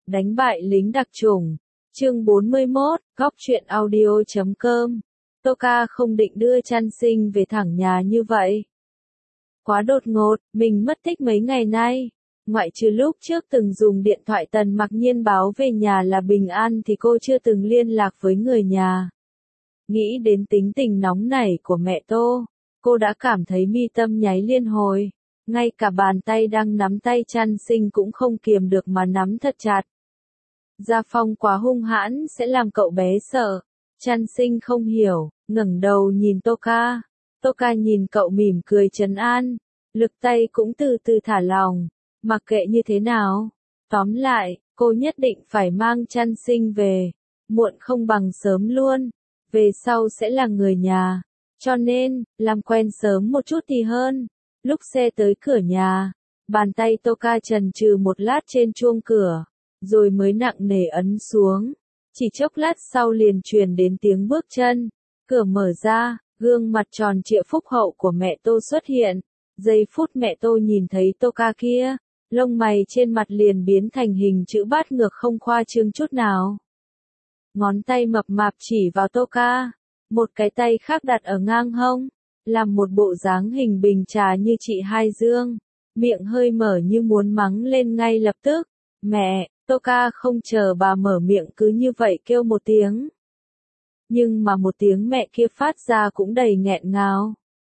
Đánh bại lính đặc chủng. Chương 41, góc truyện audio.com. Toka không định đưa Chan Sinh về thẳng nhà như vậy. Quá đột ngột, mình mất tích mấy ngày nay. Ngoại trừ lúc trước từng dùng điện thoại Tần Mặc Nhiên báo về nhà là bình an thì cô chưa từng liên lạc với người nhà. Nghĩ đến tính tình nóng nảy của mẹ Tô, cô đã cảm thấy mi tâm nháy liên hồi. Ngay cả bàn tay đang nắm tay Chan Sinh cũng không kiềm được mà nắm thật chặt. Gia Phong quá hung hãn sẽ làm cậu bé sợ. Chan Sinh không hiểu, ngẩng đầu nhìn Toka. Toka nhìn cậu mỉm cười trấn an. Lực tay cũng từ từ thả lỏng. Mặc kệ như thế nào. Tóm lại, cô nhất định phải mang Chan Sinh về. Muộn không bằng sớm luôn. Về sau sẽ là người nhà. Cho nên, làm quen sớm một chút thì hơn. Lúc xe tới cửa nhà, bàn tay Toka chần chừ một lát trên chuông cửa, rồi mới nặng nề ấn xuống. Chỉ chốc lát sau liền truyền đến tiếng bước chân. Cửa mở ra, gương mặt tròn trịa phúc hậu của mẹ Tô xuất hiện. Giây phút mẹ Tô nhìn thấy Toka kia, lông mày trên mặt liền biến thành hình chữ bát ngược không khoa trương chút nào. Ngón tay mập mạp chỉ vào Toka, một cái tay khác đặt ở ngang hông, làm một bộ dáng hình bình trà như chị Hai Dương, miệng hơi mở như muốn mắng lên ngay lập tức. Mẹ, Toka không chờ bà mở miệng cứ như vậy kêu một tiếng. Nhưng mà một tiếng mẹ kia phát ra cũng đầy nghẹn ngào.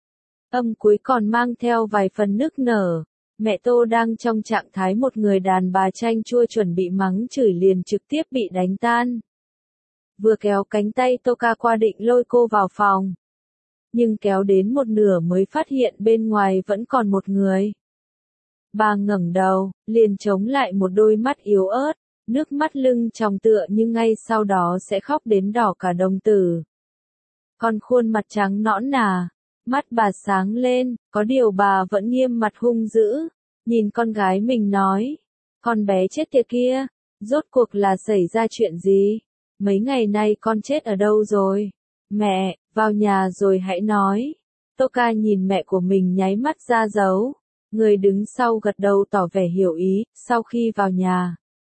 Âm cuối còn mang theo vài phần nức nở. Mẹ Tô đang trong trạng thái một người đàn bà chanh chua chuẩn bị mắng chửi liền trực tiếp bị đánh tan. Vừa kéo cánh tay Toka qua định lôi cô vào phòng. Nhưng kéo đến một nửa mới phát hiện bên ngoài vẫn còn một người. Bà ngẩng đầu, liền chống lại một đôi mắt yếu ớt, nước mắt lưng tròng tựa nhưng ngay sau đó sẽ khóc đến đỏ cả đồng tử. Còn khuôn mặt trắng nõn nà, mắt bà sáng lên, có điều bà vẫn nghiêm mặt hung dữ, nhìn con gái mình nói, con bé chết tiệt kia, rốt cuộc là xảy ra chuyện gì? Mấy ngày nay con chết ở đâu rồi? Mẹ, vào nhà rồi hãy nói. Toka nhìn mẹ của mình nháy mắt ra dấu. Người đứng sau gật đầu tỏ vẻ hiểu ý. Sau khi vào nhà,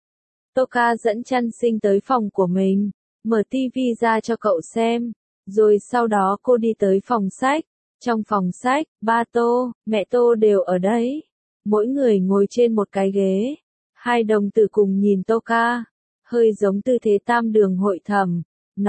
Toka dẫn Chan Sinh tới phòng của mình, mở tivi ra cho cậu xem. Rồi sau đó cô đi tới phòng sách. Trong phòng sách, ba Tô, mẹ Tô đều ở đấy. Mỗi người ngồi trên một cái ghế. Hai đồng tử cùng nhìn Toka, hơi giống tư thế tam đường hội thẩm.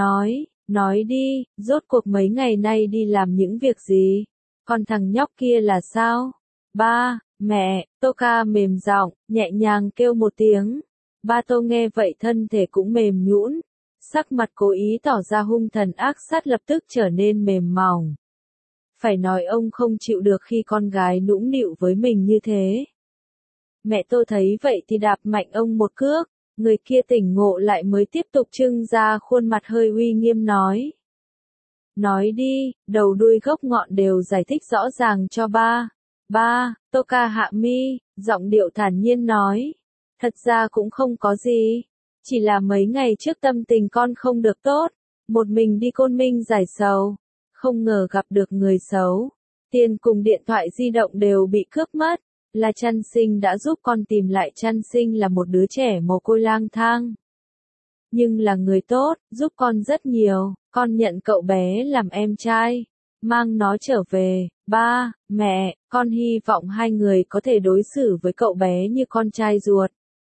Nói đi, rốt cuộc mấy ngày nay đi làm những việc gì? Còn thằng nhóc kia là sao? Ba, mẹ, Toka mềm giọng, nhẹ nhàng kêu một tiếng. Ba Tô nghe vậy thân thể cũng mềm nhũn, sắc mặt cố ý tỏ ra hung thần ác sát lập tức trở nên mềm mỏng. Phải nói ông không chịu được khi con gái nũng nịu với mình như thế. Mẹ Tô thấy vậy thì đạp mạnh ông một cước. Người kia tỉnh ngộ lại mới tiếp tục trưng ra khuôn mặt hơi uy nghiêm nói. Nói đi, đầu đuôi gốc ngọn đều giải thích rõ ràng cho ba. Ba, Toka hạ mi, giọng điệu thản nhiên nói. Thật ra cũng không có gì. Chỉ là mấy ngày trước tâm tình con không được tốt. Một mình đi Côn Minh giải sầu. Không ngờ gặp được người xấu. Tiền cùng điện thoại di động đều bị cướp mất. Là Chan Sinh đã giúp con tìm lại. Chan Sinh là một đứa trẻ mồ côi lang thang. Nhưng là người tốt, giúp con rất nhiều, con nhận cậu bé làm em trai. Mang nó trở về, ba, mẹ, con hy vọng hai người có thể đối xử với cậu bé như con trai ruột.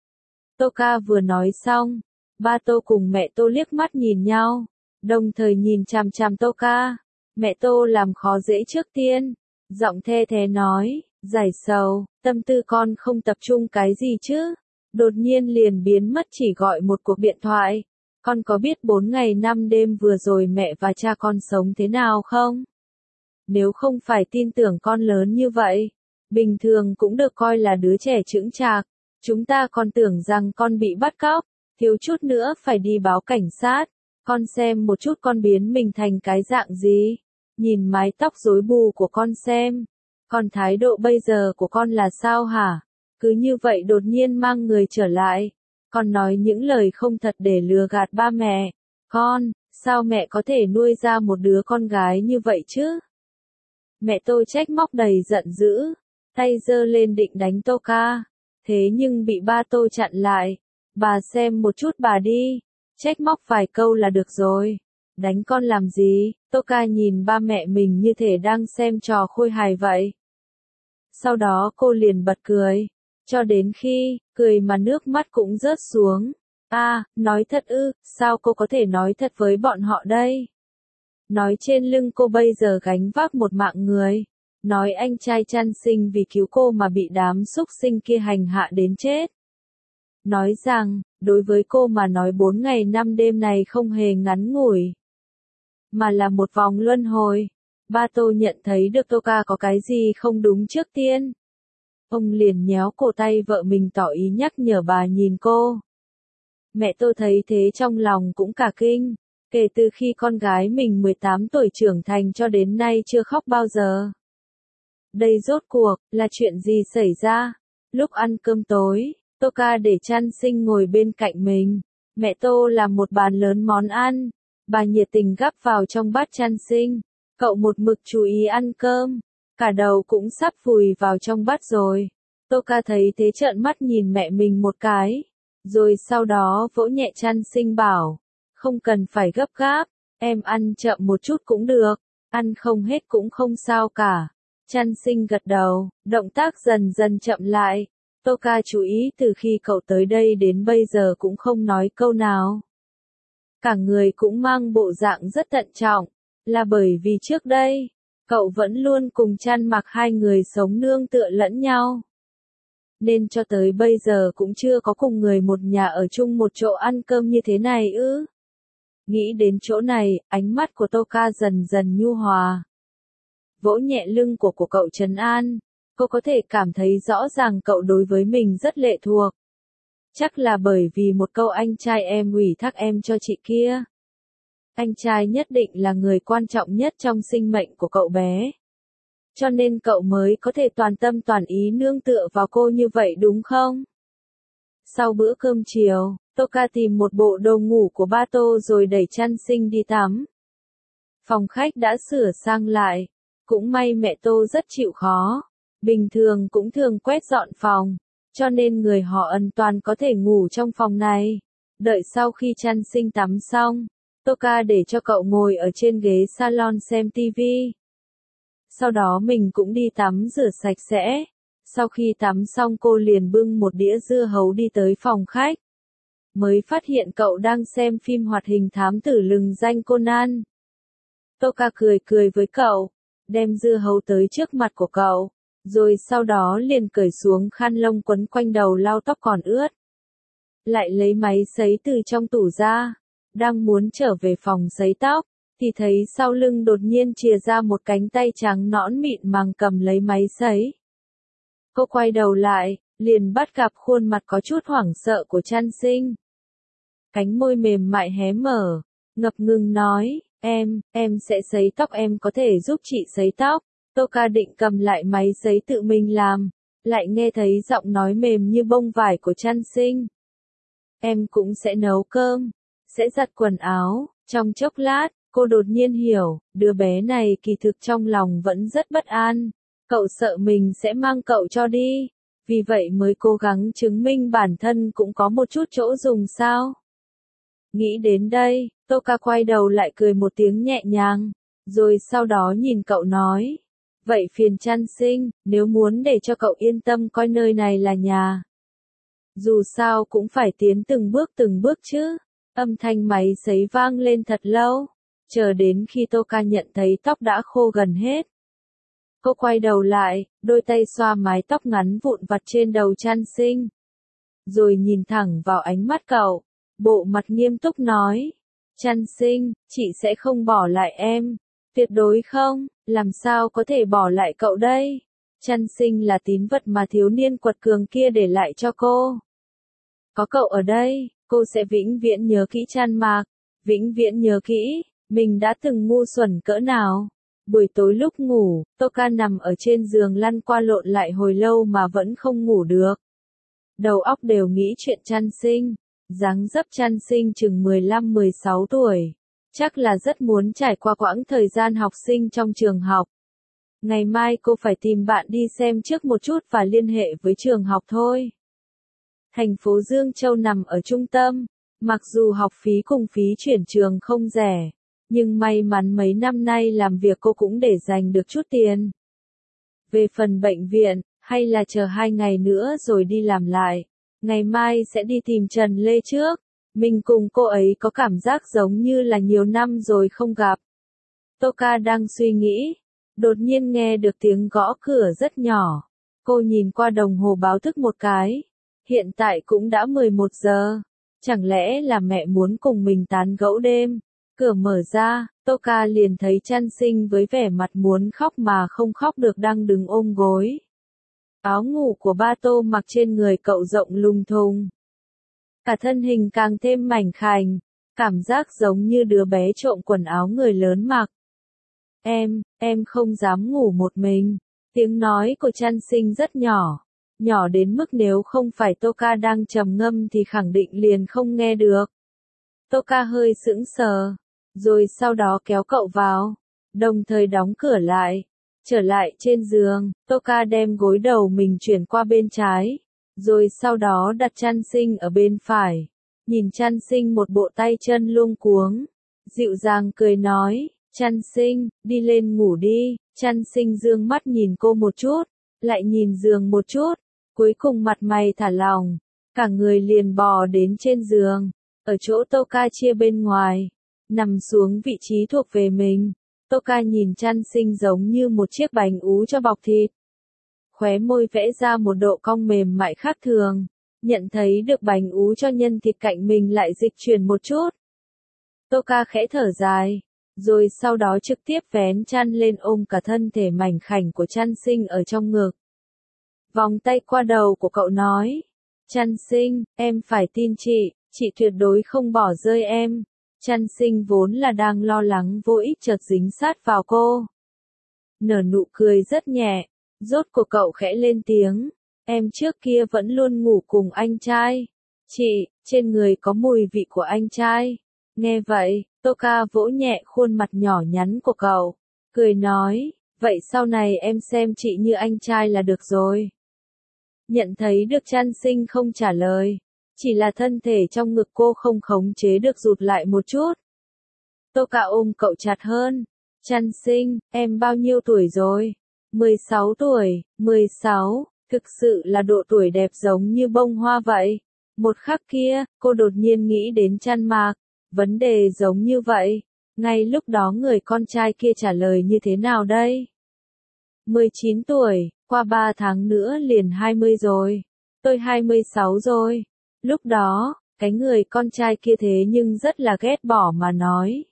Toka vừa nói xong, ba Tô cùng mẹ Tô liếc mắt nhìn nhau, đồng thời nhìn chằm chằm Toka. Mẹ Tô làm khó dễ trước tiên, giọng the thế nói. Giải sầu, tâm tư con không tập trung cái gì chứ? Đột nhiên liền biến mất chỉ gọi một cuộc điện thoại. Con có biết 4 ngày 5 đêm vừa rồi mẹ và cha con sống thế nào không? Nếu không phải tin tưởng con lớn như vậy, bình thường cũng được coi là đứa trẻ chững chạc. Chúng ta còn tưởng rằng con bị bắt cóc, thiếu chút nữa phải đi báo cảnh sát. Con xem một chút con biến mình thành cái dạng gì. Nhìn mái tóc rối bù của con xem. Còn thái độ bây giờ của con là sao hả? Cứ như vậy đột nhiên mang người trở lại. Con nói những lời không thật để lừa gạt ba mẹ. Con, sao mẹ có thể nuôi ra một đứa con gái như vậy chứ? Mẹ tôi trách móc đầy giận dữ. Tay giơ lên định đánh Toka. Thế nhưng bị ba tôi chặn lại. Bà xem một chút bà đi, trách móc vài câu là được rồi. Đánh con làm gì? Toka nhìn ba mẹ mình như thể đang xem trò khôi hài vậy. Sau đó cô liền bật cười, cho đến khi, cười mà nước mắt cũng rớt xuống. Nói thật ư, sao cô có thể nói thật với bọn họ đây? Nói trên lưng cô bây giờ gánh vác một mạng người. Nói anh trai Chan Sinh vì cứu cô mà bị đám súc sinh kia hành hạ đến chết. Nói rằng, đối với cô mà nói 4 ngày 5 đêm này không hề ngắn ngủi, mà là một vòng luân hồi. Ba Tô nhận thấy được Toka có cái gì không đúng trước tiên. Ông liền nhéo cổ tay vợ mình tỏ ý nhắc nhở bà nhìn cô. Mẹ Tô thấy thế trong lòng cũng cả kinh. Kể từ khi con gái mình 18 tuổi trưởng thành cho đến nay chưa khóc bao giờ. Đây rốt cuộc, là chuyện gì xảy ra? Lúc ăn cơm tối, Toka để Chan Sinh ngồi bên cạnh mình. Mẹ Tô làm một bàn lớn món ăn. Bà nhiệt tình gắp vào trong bát Chan Sinh. Cậu một mực chú ý ăn cơm. Cả đầu cũng sắp vùi vào trong bát rồi. Toka thấy thế trợn mắt nhìn mẹ mình một cái. Rồi sau đó vỗ nhẹ Chan Sinh bảo. Không cần phải gấp gáp. Em ăn chậm một chút cũng được. Ăn không hết cũng không sao cả. Chan Sinh gật đầu, động tác dần dần chậm lại. Toka chú ý từ khi cậu tới đây đến bây giờ cũng không nói câu nào. Cả người cũng mang bộ dạng rất thận trọng, là bởi vì trước đây, cậu vẫn luôn cùng Chan Mặc hai người sống nương tựa lẫn nhau. Nên cho tới bây giờ cũng chưa có cùng người một nhà ở chung một chỗ ăn cơm như thế này ư. Nghĩ đến chỗ này, ánh mắt của Toka dần dần nhu hòa. Vỗ nhẹ lưng của cậu trấn an, cô có thể cảm thấy rõ ràng cậu đối với mình rất lệ thuộc. Chắc là bởi vì một câu anh trai em ủy thác em cho chị kia. Anh trai nhất định là người quan trọng nhất trong sinh mệnh của cậu bé. Cho nên cậu mới có thể toàn tâm toàn ý nương tựa vào cô như vậy đúng không? Sau bữa cơm chiều, Toka tìm một bộ đồ ngủ của ba Tô rồi đẩy Chan Sinh đi tắm. Phòng khách đã sửa sang lại. Cũng may mẹ Tô rất chịu khó. Bình thường cũng thường quét dọn phòng. Cho nên người họ Ân toàn có thể ngủ trong phòng này. Đợi sau khi Chan Sinh tắm xong, Toka để cho cậu ngồi ở trên ghế salon xem tivi. Sau đó mình cũng đi tắm rửa sạch sẽ. Sau khi tắm xong cô liền bưng một đĩa dưa hấu đi tới phòng khách. Mới phát hiện cậu đang xem phim hoạt hình thám tử lừng danh Conan. Toka cười cười với cậu, đem dưa hấu tới trước mặt của cậu, rồi sau đó liền cởi xuống khăn lông quấn quanh đầu lau tóc còn ướt. Lại lấy máy sấy từ trong tủ ra, đang muốn trở về phòng sấy tóc, thì thấy sau lưng đột nhiên chìa ra một cánh tay trắng nõn mịn màng cầm lấy máy sấy. Cô quay đầu lại, liền bắt gặp khuôn mặt có chút hoảng sợ của Chan Sinh. Cánh môi mềm mại hé mở, ngập ngừng nói, em sẽ sấy tóc, em có thể giúp chị sấy tóc. Toka định cầm lại máy sấy tự mình làm, lại nghe thấy giọng nói mềm như bông vải của Chan Sinh. Em cũng sẽ nấu cơm, sẽ giặt quần áo. Trong chốc lát, cô đột nhiên hiểu, đứa bé này kỳ thực trong lòng vẫn rất bất an. Cậu sợ mình sẽ mang cậu cho đi, vì vậy mới cố gắng chứng minh bản thân cũng có một chút chỗ dùng sao. Nghĩ đến đây, Toka quay đầu lại cười một tiếng nhẹ nhàng, rồi sau đó nhìn cậu nói. Vậy phiền Chan Sinh, nếu muốn để cho cậu yên tâm coi nơi này là nhà. Dù sao cũng phải tiến từng bước chứ. Âm thanh máy sấy vang lên thật lâu, chờ đến khi Toka nhận thấy tóc đã khô gần hết. Cô quay đầu lại, đôi tay xoa mái tóc ngắn vụn vặt trên đầu Chan Sinh. Rồi nhìn thẳng vào ánh mắt cậu, bộ mặt nghiêm túc nói. Chan Sinh, chị sẽ không bỏ lại em. Tuyệt đối không, làm sao có thể bỏ lại cậu đây? Chan Sinh là tín vật mà thiếu niên quật cường kia để lại cho cô. Có cậu ở đây, cô sẽ vĩnh viễn nhớ kỹ Chan Mạc, vĩnh viễn nhớ kỹ, mình đã từng ngu xuẩn cỡ nào. Buổi tối lúc ngủ, Toka nằm ở trên giường lăn qua lộn lại hồi lâu mà vẫn không ngủ được. Đầu óc đều nghĩ chuyện Chan Sinh, dáng dấp Chan Sinh chừng 15-16 tuổi. Chắc là rất muốn trải qua quãng thời gian học sinh trong trường học. Ngày mai cô phải tìm bạn đi xem trước một chút và liên hệ với trường học thôi. Thành phố Dương Châu nằm ở trung tâm, mặc dù học phí cùng phí chuyển trường không rẻ, nhưng may mắn mấy năm nay làm việc cô cũng để dành được chút tiền. Về phần bệnh viện, hay là chờ 2 ngày nữa rồi đi làm lại, ngày mai sẽ đi tìm Trần Lê trước. Mình cùng cô ấy có cảm giác giống như là nhiều năm rồi không gặp. Toka đang suy nghĩ, đột nhiên nghe được tiếng gõ cửa rất nhỏ. Cô nhìn qua đồng hồ báo thức một cái. Hiện tại cũng đã 11 giờ. Chẳng lẽ là mẹ muốn cùng mình tán gẫu đêm? Cửa mở ra, Toka liền thấy Chan Sinh với vẻ mặt muốn khóc mà không khóc được đang đứng ôm gối. Áo ngủ của ba Tô mặc trên người cậu rộng lung thùng. Cả thân hình càng thêm mảnh khảnh, cảm giác giống như đứa bé trộm quần áo người lớn mặc. Em không dám ngủ một mình. Tiếng nói của Chan Sinh rất nhỏ, nhỏ đến mức nếu không phải Toka đang trầm ngâm thì khẳng định liền không nghe được. Toka hơi sững sờ, rồi sau đó kéo cậu vào, đồng thời đóng cửa lại. Trở lại trên giường, Toka đem gối đầu mình chuyển qua bên trái, rồi sau đó đặt Chan Sinh ở bên phải. Nhìn Chan Sinh một bộ tay chân luống cuống, dịu dàng cười nói, Chan Sinh, đi lên ngủ đi. Chan Sinh dương mắt nhìn cô một chút, lại nhìn giường một chút, cuối cùng mặt mày thả lỏng, cả người liền bò đến trên giường, ở chỗ Toka chia bên ngoài, nằm xuống vị trí thuộc về mình. Toka nhìn Chan Sinh giống như một chiếc bánh ú cho bọc thịt. Khóe môi vẽ ra một độ cong mềm mại khác thường, nhận thấy được bánh ú cho nhân thịt cạnh mình lại dịch chuyển một chút. Toka khẽ thở dài, rồi sau đó trực tiếp vén chăn lên ôm cả thân thể mảnh khảnh của Chan Sinh ở trong ngực. Vòng tay qua đầu của cậu nói, Chan Sinh, em phải tin chị tuyệt đối không bỏ rơi em. Chan Sinh vốn là đang lo lắng vô ích chợt dính sát vào cô. Nở nụ cười rất nhẹ, rốt cuộc cậu khẽ lên tiếng, em trước kia vẫn luôn ngủ cùng anh trai. Chị, trên người có mùi vị của anh trai. Nghe vậy, Toka vỗ nhẹ khuôn mặt nhỏ nhắn của cậu, cười nói, vậy sau này em xem chị như anh trai là được rồi. Nhận thấy được Chan Sinh không trả lời, chỉ là thân thể trong ngực cô không khống chế được rụt lại một chút. Toka ôm cậu chặt hơn, Chan Sinh, em bao nhiêu tuổi rồi? 16 tuổi, 16, thực sự là độ tuổi đẹp giống như bông hoa vậy. Một khắc kia, cô đột nhiên nghĩ đến Chan Mạc. Vấn đề giống như vậy, ngay lúc đó người con trai kia trả lời như thế nào đây? 19 tuổi, qua 3 tháng nữa liền 20 rồi. Tôi 26 rồi. Lúc đó, cái người con trai kia thế nhưng rất là ghét bỏ mà nói.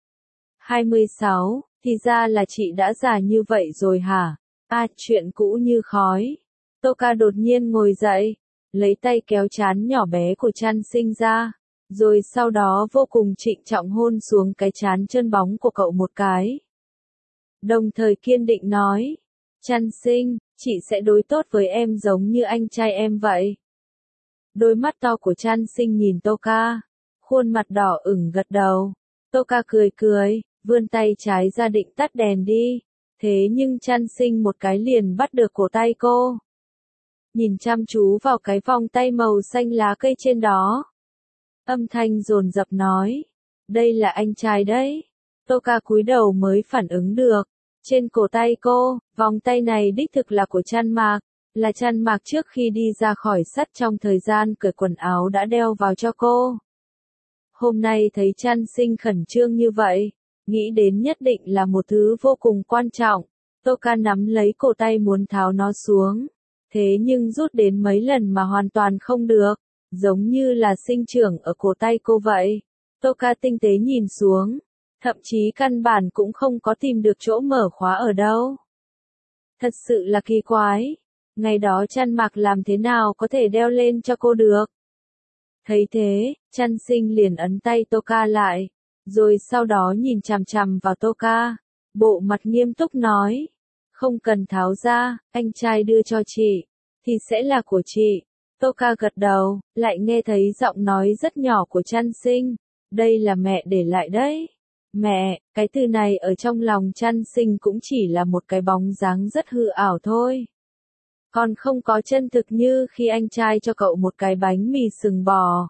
26, thì ra là chị đã già như vậy rồi hả? Chuyện cũ như khói. Toka đột nhiên ngồi dậy, lấy tay kéo trán nhỏ bé của Chan Sinh ra. Rồi sau đó vô cùng trịnh trọng hôn xuống cái trán chân bóng của cậu một cái. Đồng thời kiên định nói, Chan Sinh, chị sẽ đối tốt với em giống như anh trai em vậy. Đôi mắt to của Chan Sinh nhìn Toka, khuôn mặt đỏ ửng gật đầu. Toka cười cười, vươn tay trái ra định tắt đèn đi. Thế nhưng Chan Sinh một cái liền bắt được cổ tay cô. Nhìn chăm chú vào cái vòng tay màu xanh lá cây trên đó. Âm thanh dồn dập nói, đây là anh trai đấy. Toka cúi đầu mới phản ứng được. Trên cổ tay cô, vòng tay này đích thực là của Chan Mạc, là Chan Mạc trước khi đi ra khỏi sắt trong thời gian cởi quần áo đã đeo vào cho cô. Hôm nay thấy Chan Sinh khẩn trương như vậy, nghĩ đến nhất định là một thứ vô cùng quan trọng. Toka nắm lấy cổ tay muốn tháo nó xuống, thế nhưng rút đến mấy lần mà hoàn toàn không được. Giống như là sinh trưởng ở cổ tay cô vậy. Toka tinh tế nhìn xuống, thậm chí căn bản cũng không có tìm được chỗ mở khóa ở đâu. Thật sự là kỳ quái. Ngày đó Chan Mạc làm thế nào có thể đeo lên cho cô được? Thấy thế, Chan Sinh liền ấn tay Toka lại, rồi sau đó nhìn chằm chằm vào Toka, bộ mặt nghiêm túc nói, không cần tháo ra, anh trai đưa cho chị, thì sẽ là của chị. Toka gật đầu, lại nghe thấy giọng nói rất nhỏ của Chan Sinh, đây là mẹ để lại đấy. Mẹ, cái từ này ở trong lòng Chan Sinh cũng chỉ là một cái bóng dáng rất hư ảo thôi. Còn không có chân thực như khi anh trai cho cậu một cái bánh mì sừng bò.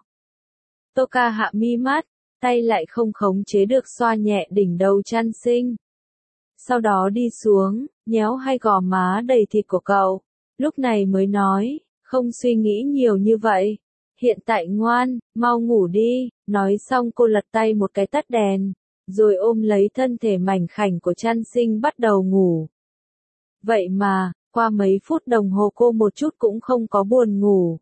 Toka hạ mi mắt, tay lại không khống chế được xoa nhẹ đỉnh đầu Chan Sinh. Sau đó đi xuống, nhéo hai gò má đầy thịt của cậu. Lúc này mới nói, không suy nghĩ nhiều như vậy. Hiện tại ngoan, mau ngủ đi. Nói xong cô lật tay một cái tắt đèn, rồi ôm lấy thân thể mảnh khảnh của Chan Sinh bắt đầu ngủ. Vậy mà, qua mấy phút đồng hồ cô một chút cũng không có buồn ngủ.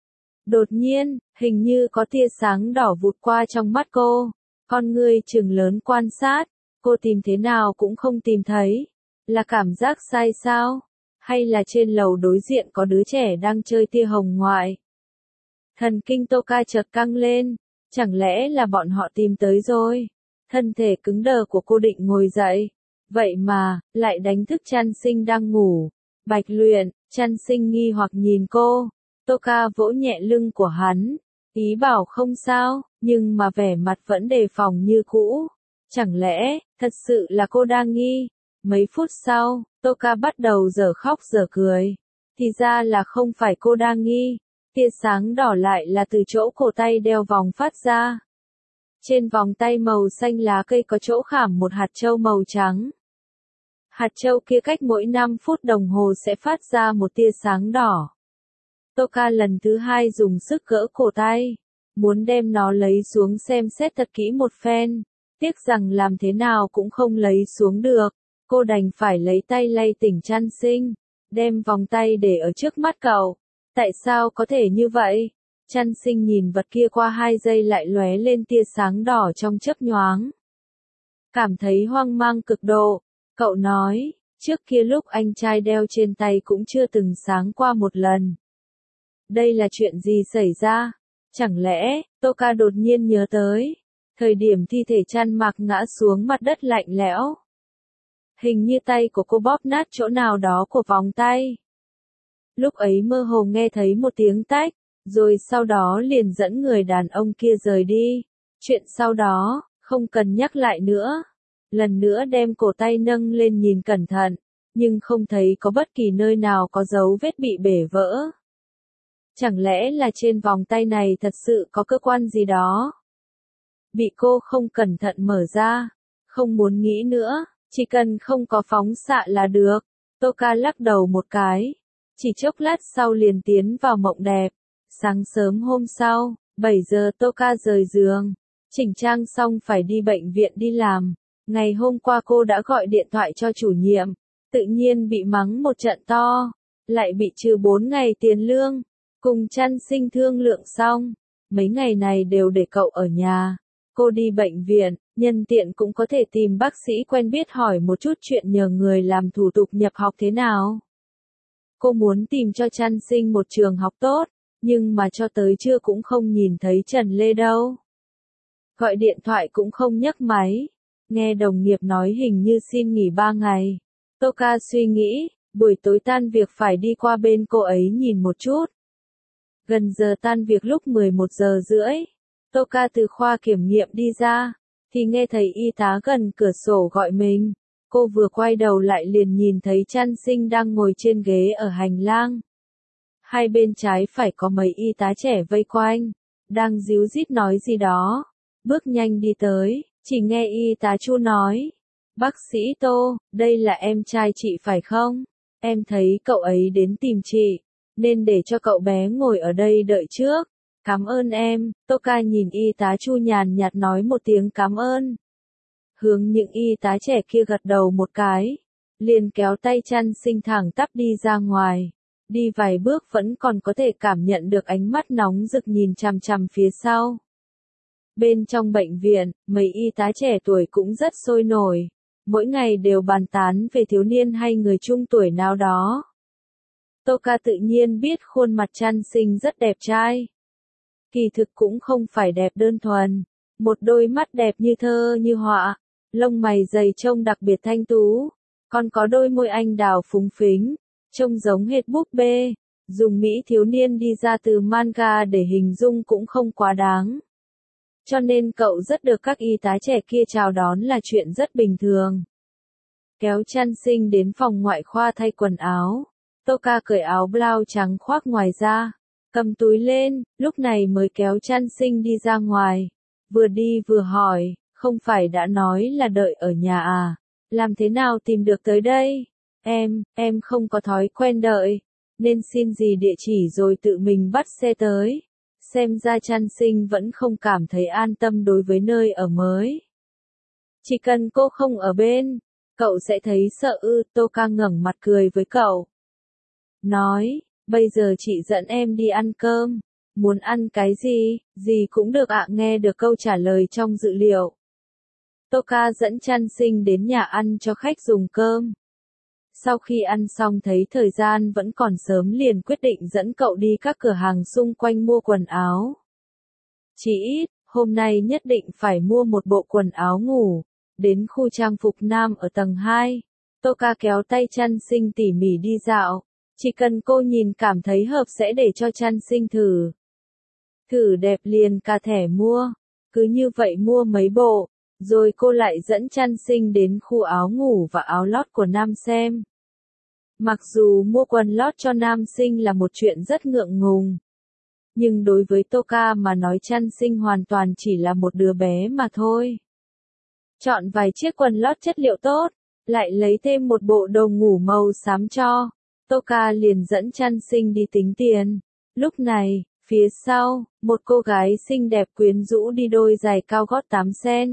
Đột nhiên, hình như có tia sáng đỏ vụt qua trong mắt cô. Con ngươi trừng lớn quan sát, cô tìm thế nào cũng không tìm thấy. Là cảm giác sai sao? Hay là trên lầu đối diện có đứa trẻ đang chơi tia hồng ngoại? Thần kinh Toka chợt căng lên, chẳng lẽ là bọn họ tìm tới rồi? Thân thể cứng đờ của cô định ngồi dậy. Vậy mà, lại đánh thức Chan Sinh đang ngủ. Bạch Luyện, Chan Sinh nghi hoặc nhìn cô. Toka vỗ nhẹ lưng của hắn, ý bảo không sao, nhưng mà vẻ mặt vẫn đề phòng như cũ. Chẳng lẽ, thật sự là cô đang nghi? Mấy phút sau, Toka bắt đầu dở khóc dở cười. Thì ra là không phải cô đang nghi. Tia sáng đỏ lại là từ chỗ cổ tay đeo vòng phát ra. Trên vòng tay màu xanh lá cây có chỗ khảm một hạt châu màu trắng. Hạt châu kia cách mỗi 5 phút đồng hồ sẽ phát ra một tia sáng đỏ. Toka lần thứ hai dùng sức gỡ cổ tay, muốn đem nó lấy xuống xem xét thật kỹ một phen. Tiếc rằng làm thế nào cũng không lấy xuống được. Cô đành phải lấy tay lay tỉnh Chan Sinh, đem vòng tay để ở trước mắt cậu. Tại sao có thể như vậy? Chan Sinh nhìn vật kia qua 2 giây lại lóe lên tia sáng đỏ trong chớp nhoáng. Cảm thấy hoang mang cực độ, cậu nói, trước kia lúc anh trai đeo trên tay cũng chưa từng sáng qua một lần. Đây là chuyện gì xảy ra? Chẳng lẽ, Toka đột nhiên nhớ tới, thời điểm thi thể Chan Mạc ngã xuống mặt đất lạnh lẽo. Hình như tay của cô bóp nát chỗ nào đó của vòng tay. Lúc ấy mơ hồ nghe thấy một tiếng tách, rồi sau đó liền dẫn người đàn ông kia rời đi. Chuyện sau đó, không cần nhắc lại nữa. Lần nữa đem cổ tay nâng lên nhìn cẩn thận, nhưng không thấy có bất kỳ nơi nào có dấu vết bị bể vỡ. Chẳng lẽ là trên vòng tay này thật sự có cơ quan gì đó? Bị cô không cẩn thận mở ra, không muốn nghĩ nữa, chỉ cần không có phóng xạ là được. Toka lắc đầu một cái, chỉ chốc lát sau liền tiến vào mộng đẹp. Sáng sớm hôm sau, 7 giờ Toka rời giường, chỉnh trang xong phải đi bệnh viện đi làm. Ngày hôm qua cô đã gọi điện thoại cho chủ nhiệm, tự nhiên bị mắng một trận to, lại bị trừ 4 ngày tiền lương. Cùng Chan Sinh thương lượng xong, mấy ngày này đều để cậu ở nhà. Cô đi bệnh viện, nhân tiện cũng có thể tìm bác sĩ quen biết hỏi một chút chuyện nhờ người làm thủ tục nhập học thế nào. Cô muốn tìm cho Chan Sinh một trường học tốt, nhưng mà cho tới trưa cũng không nhìn thấy Trần Lê đâu. Gọi điện thoại cũng không nhấc máy, nghe đồng nghiệp nói hình như xin nghỉ 3 ngày. Toka suy nghĩ, buổi tối tan việc phải đi qua bên cô ấy nhìn một chút. Gần giờ tan việc lúc 11 giờ rưỡi, Toka từ khoa kiểm nghiệm đi ra, thì nghe thấy y tá gần cửa sổ gọi mình. Cô vừa quay đầu lại liền nhìn thấy Chan Sinh đang ngồi trên ghế ở hành lang. Hai bên trái phải có mấy y tá trẻ vây quanh, đang díu dít nói gì đó. Bước nhanh đi tới, chỉ nghe y tá Chu nói. Bác sĩ Tô, đây là em trai chị phải không? Em thấy cậu ấy đến tìm chị, nên để cho cậu bé ngồi ở đây đợi trước. Cảm ơn em. Toka nhìn y tá Chu nhàn nhạt nói một tiếng cảm ơn. Hướng những y tá trẻ kia gật đầu một cái, liền kéo tay Chan Sinh thẳng tắp đi ra ngoài. Đi vài bước vẫn còn có thể cảm nhận được ánh mắt nóng rực nhìn chằm chằm phía sau. Bên trong bệnh viện, mấy y tá trẻ tuổi cũng rất sôi nổi, mỗi ngày đều bàn tán về thiếu niên hay người trung tuổi nào đó. Toka tự nhiên biết khuôn mặt Chan Sinh rất đẹp trai. Kỳ thực cũng không phải đẹp đơn thuần, một đôi mắt đẹp như thơ như họa, lông mày dày trông đặc biệt thanh tú, còn có đôi môi anh đào phúng phính, trông giống hệt búp bê. Dùng Mỹ thiếu niên đi ra từ manga để hình dung cũng không quá đáng. Cho nên cậu rất được các y tá trẻ kia chào đón là chuyện rất bình thường. Kéo Chan Sinh đến phòng ngoại khoa thay quần áo, Toka cởi áo blau trắng khoác ngoài ra, cầm túi lên, lúc này mới kéo Chan Sinh đi ra ngoài. Vừa đi vừa hỏi, không phải đã nói là đợi ở nhà à? Làm thế nào tìm được tới đây? Em không có thói quen đợi, nên xin dì địa chỉ rồi tự mình bắt xe tới. Xem ra Chan Sinh vẫn không cảm thấy an tâm đối với nơi ở mới. Chỉ cần cô không ở bên, cậu sẽ thấy sợ ư? Toka ngẩng mặt cười với cậu. Nói, bây giờ chị dẫn em đi ăn cơm. Muốn ăn cái gì, gì cũng được ạ. Nghe được câu trả lời trong dự liệu, Toka dẫn Chan Sinh đến nhà ăn cho khách dùng cơm. Sau khi ăn xong thấy thời gian vẫn còn sớm liền quyết định dẫn cậu đi các cửa hàng xung quanh mua quần áo. Chỉ ít, hôm nay nhất định phải mua một bộ quần áo ngủ. Đến khu trang phục nam ở tầng 2, Toka kéo tay Chan Sinh tỉ mỉ đi dạo. Chỉ cần cô nhìn cảm thấy hợp sẽ để cho Chan Sinh thử. Thử đẹp liền cả thẻ mua. Cứ như vậy mua mấy bộ, rồi cô lại dẫn Chan Sinh đến khu áo ngủ và áo lót của nam xem. Mặc dù mua quần lót cho nam sinh là một chuyện rất ngượng ngùng, nhưng đối với Toka mà nói Chan Sinh hoàn toàn chỉ là một đứa bé mà thôi. Chọn vài chiếc quần lót chất liệu tốt, lại lấy thêm một bộ đồ ngủ màu xám cho. Toka liền dẫn Chan Sinh đi tính tiền. Lúc này, phía sau, một cô gái xinh đẹp quyến rũ đi đôi giày cao gót 8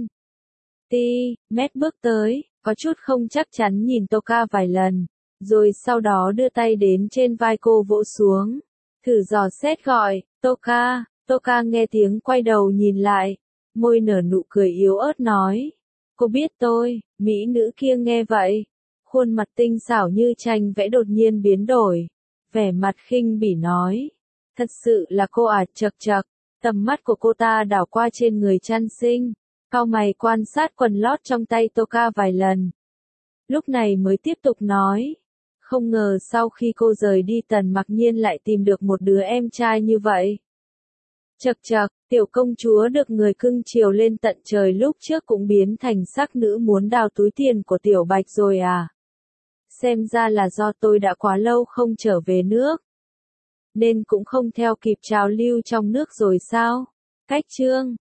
cm bước tới, có chút không chắc chắn nhìn Toka vài lần, rồi sau đó đưa tay đến trên vai cô vỗ xuống. Thử dò xét gọi, Toka. Toka nghe tiếng quay đầu nhìn lại, môi nở nụ cười yếu ớt nói. Cô biết tôi, mỹ nữ kia nghe vậy. Khuôn mặt tinh xảo như tranh vẽ đột nhiên biến đổi. Vẻ mặt khinh bỉ nói. Thật sự là cô à? Chậc chậc. Tầm mắt của cô ta đảo qua trên người Chan Sinh. Cau mày quan sát quần lót trong tay Toka vài lần. Lúc này mới tiếp tục nói. Không ngờ sau khi cô rời đi Tần Mặc Nhiên lại tìm được một đứa em trai như vậy. Chậc chậc, tiểu công chúa được người cưng chiều lên tận trời lúc trước cũng biến thành sắc nữ muốn đào túi tiền của tiểu Bạch rồi à? Xem ra là do tôi đã quá lâu không trở về nước, nên cũng không theo kịp trào lưu trong nước rồi sao? Cách chương